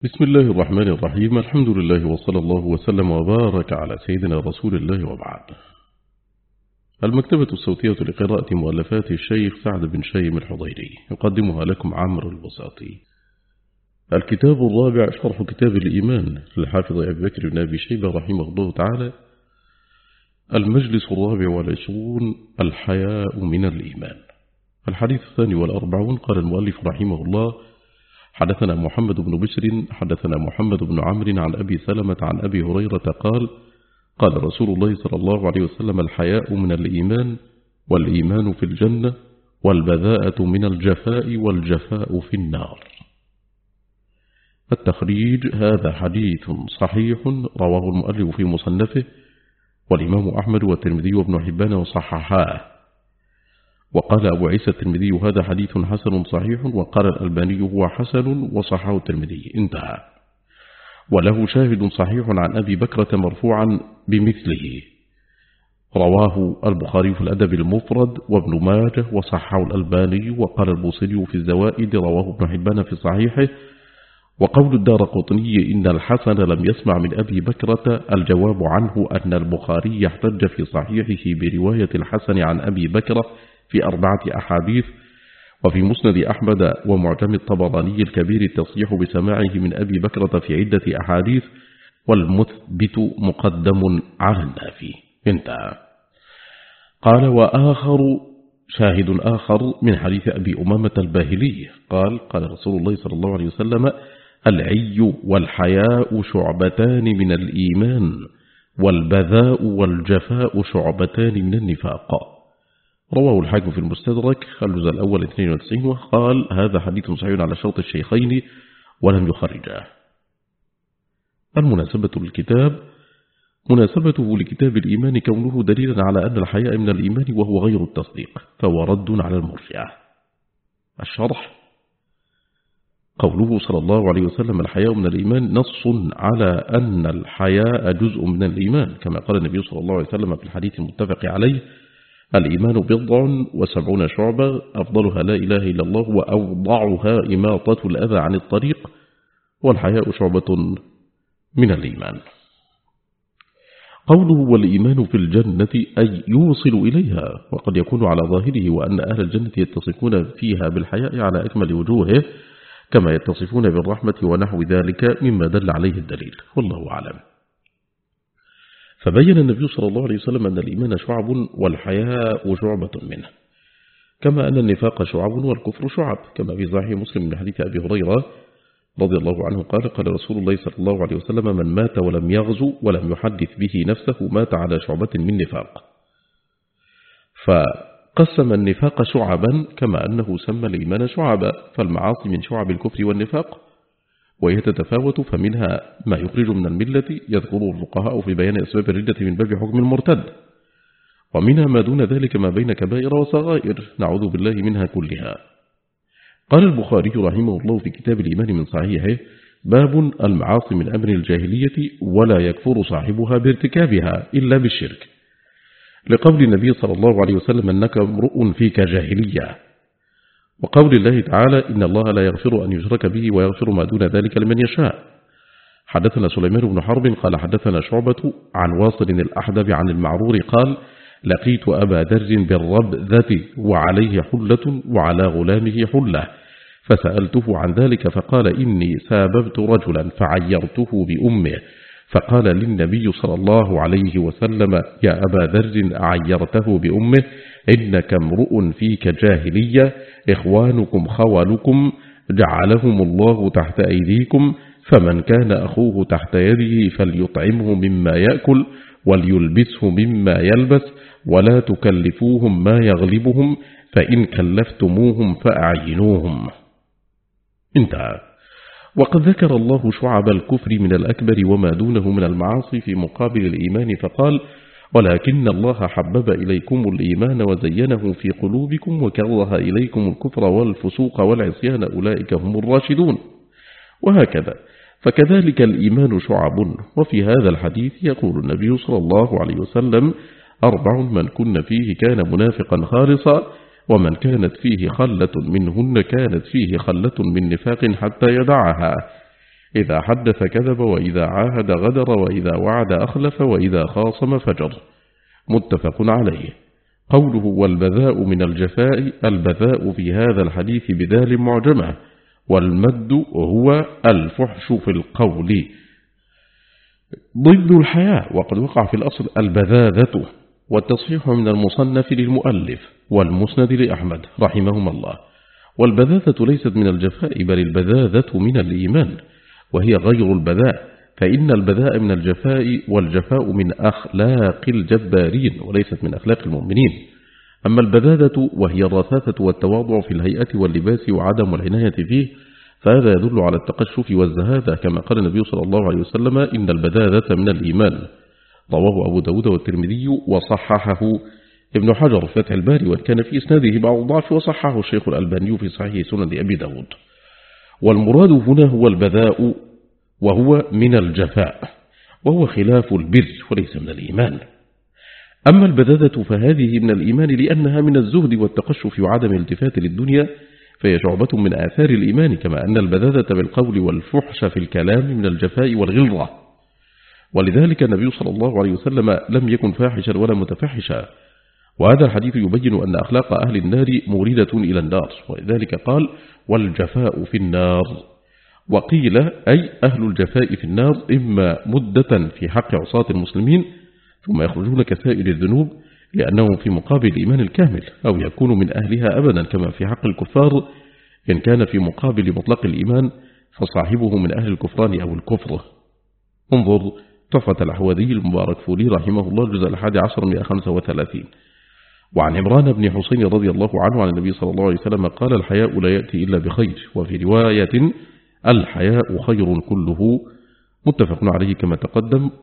بسم الله الرحمن الرحيم. الحمد لله وصلى الله وسلم وبارك على سيدنا رسول الله وبعد. المكتبة الصوتية لقراءة مؤلفات الشيخ سعد بن شيم الحضيري يقدمها لكم عمرو البساطي. الكتاب الرابع شرح كتاب الإيمان للحافظ أبي بكر بن أبي شيبة رحمه الله تعالى. المجلس 24 الحياء من الإيمان. الحديث 42. قال المؤلف رحمه الله: حدثنا محمد بن بشر حدثنا محمد بن عمرو عن أبي سلمة عن أبي هريرة قال: قال رسول الله صلى الله عليه وسلم: الحياء من الإيمان، والإيمان في الجنة، والبذاءة من الجفاء، والجفاء في النار. التخريج: هذا حديث صحيح رواه المؤلف في مصنفه، والإمام أحمد والترمذي وابن حبان وصححاه. وقال أبو عيسى الترمذي: هذا حديث حسن صحيح، وقال الألباني: هو حسن وصححه الترمذي. انتهى. وله شاهد صحيح عن أبي بكرة مرفوعا بمثله، رواه البخاري في الأدب المفرد وابن ماجه وصححه الألباني. وقال البوصيري في الزوائد: رواه ابن حبان في صحيحه. وقول الدارقطني إن الحسن لم يسمع من أبي بكرة، الجواب عنه أن البخاري يحتج في صحيحه برواية الحسن عن أبي بكرة في 4 أحاديث، وفي مسند أحمد ومعجم الطبراني الكبير التصريح بسماعه من أبي بكرة في عدة أحاديث، والمثبت مقدم على النافي. انتهى. قال: وآخر شاهد آخر من حديث أبي أمامة الباهلي قال: قال رسول الله صلى الله عليه وسلم: العي والحياء شعبتان من الإيمان، والبذاء والجفاء شعبتان من النفاق. رواه الحاكم في المستدرك الجزء الأول 92، وقال: هذا حديث صحيح على شرط الشيخين ولم يخرجاه. المناسبة للكتاب: مناسبته لكتاب الإيمان كونه دليلا على أن الحياء من الإيمان وهو غير التصديق، فهو رد على المرجئة. الشرح: قوله صلى الله عليه وسلم: الحياء من الإيمان نص على أن الحياء جزء من الإيمان، كما قال النبي صلى الله عليه وسلم في الحديث المتفق عليه: الإيمان 70 شعبة، أفضلها لا إله إلا الله، وأوضعها إماطة الأذى عن الطريق، والحياء شعبة من الإيمان. قوله والإيمان في الجنة أي يوصل إليها، وقد يكون على ظاهره وأن أهل الجنة يتصفون فيها بالحياء على أكمل وجوهه، كما يتصفون بالرحمة ونحو ذلك مما دل عليه الدليل، والله أعلم. فبين النبي صلى الله عليه وسلم أن الإيمان شعب والحياء شعبة منه، كما أن النفاق شعب والكفر شعب، كما في صحيح مسلم من حديث أبي هريرة رضي الله عنه قال: قال رسول الله صلى الله عليه وسلم: من مات ولم يغزو ولم يحدث به نفسه مات على شعبة من نفاق. فقسم النفاق شعبا، كما أنه سمى الإيمان شعبا، فالمعاصي من شعب الكفر والنفاق، وهي تتفاوت، فمنها ما يخرج من الملة يذكره الفقهاء في بيان أسباب الردة من باب حكم المرتد، ومنها ما دون ذلك ما بين كبائر وصغائر نعوذ بالله منها كلها. قال البخاري رحمه الله في كتاب الإيمان من صحيحه: باب المعاصي من أمر الجاهلية ولا يكفر صاحبها بارتكابها إلا بالشرك، لقول النبي صلى الله عليه وسلم: أنك امرؤ فيك جاهلية، وقول الله تعالى: إن الله لا يغفر أن يشرك به ويغفر ما دون ذلك لمن يشاء. حدثنا سليمان بن حرب قال: حدثنا شعبة عن واصل الأحدب عن المعرور قال: لقيت أبا در بالربذة وعليه حلة وعلى غلامه حلة، فسألته عن ذلك فقال: إني ساببت رجلا فعيرته بأمه، فقال للنبي صلى الله عليه وسلم: يا أبا ذر أعيرته بأمه؟ إنك امرؤ فيك جاهلية، إخوانكم خولكم، جعلهم الله تحت أيديكم، فمن كان أخوه تحت يده فليطعمه مما يأكل وليلبسه مما يلبس، ولا تكلفوهم ما يغلبهم، فإن كلفتموهم فأعينوهم. انتهى. وقد ذكر الله شعب الكفر من الأكبر وما دونه من المعاصي في مقابل الإيمان، فقال: ولكن الله حبب إليكم الإيمان وزينه في قلوبكم وكره إليكم الكفر والفسوق والعصيان، أولئك هم الراشدون. وهكذا، فكذلك الإيمان شعب. وفي هذا الحديث يقول النبي صلى الله عليه وسلم: 4 من كن فيه كان منافقا خالصا، ومن كانت فيه خلة منهن كانت فيه خلة من نفاق حتى يدعها، إذا حدث كذب، وإذا عاهد غدر، وإذا وعد أخلف، وإذا خاصم فجر. متفق عليه. قوله والبذاء من الجفاء، البذاء في هذا الحديث بذال معجمة، والمد هو الفحش في القول ضد الحياء، وقد وقع في الأصل البذاذة. والتصحيح من المصنف للمؤلف والمسند لأحمد رحمهما الله. والبذاذة ليست من الجفاء، بل البذاذة من الإيمان، وهي غير البذاء، فإن البذاء من الجفاء، والجفاء من أخلاق الجبارين وليست من أخلاق المؤمنين. أما البذاذة وهي الرثاثة والتواضع في الهيئة واللباس وعدم العناية فيه، فهذا يدل على التقشف والزهادة، كما قال النبي صلى الله عليه وسلم إن البذاذة من الإيمان. رواه أبو داود والترمذي وصححه ابن حجر فتح الباري، وكان في إسناده بعض الضعف، وصححه الشيخ الألباني في صحيح سنن أبي داود. والمراد هنا هو البذاء، وهو من الجفاء، وهو خلاف البر وليس من الإيمان. أما البذاذة فهذه من الإيمان، لأنها من الزهد والتقشف وعدم الالتفات للدنيا، فهي شعبة من آثار الإيمان، كما أن البذاذة بالقول والفحش في الكلام من الجفاء والغلظة. ولذلك النبي صلى الله عليه وسلم لم يكن فاحشا ولا متفحشا، وهذا الحديث يبين أن أخلاق أهل النار موردة إلى النار، ولذلك قال والجفاء في النار. وقيل أي أهل الجفاء في النار إما مدة في حق عصاة المسلمين ثم يخرجون كسائر الذنوب لأنهم في مقابل الإيمان الكامل، أو يكون من أهلها أبدا كما في حق الكفار إن كان في مقابل مطلق الإيمان فصاحبه من أهل الكفران أو الكفر. انظر تحفة الأحوذي المبارك فوري رحمه الله الجزء 11 135. وعن عمران بن حسين رضي الله عنه عن النبي صلى الله عليه وسلم قال الحياء لا يأتي إلا بخير، وفي رواية الحياء خير كله. متفق عليه كما تقدم.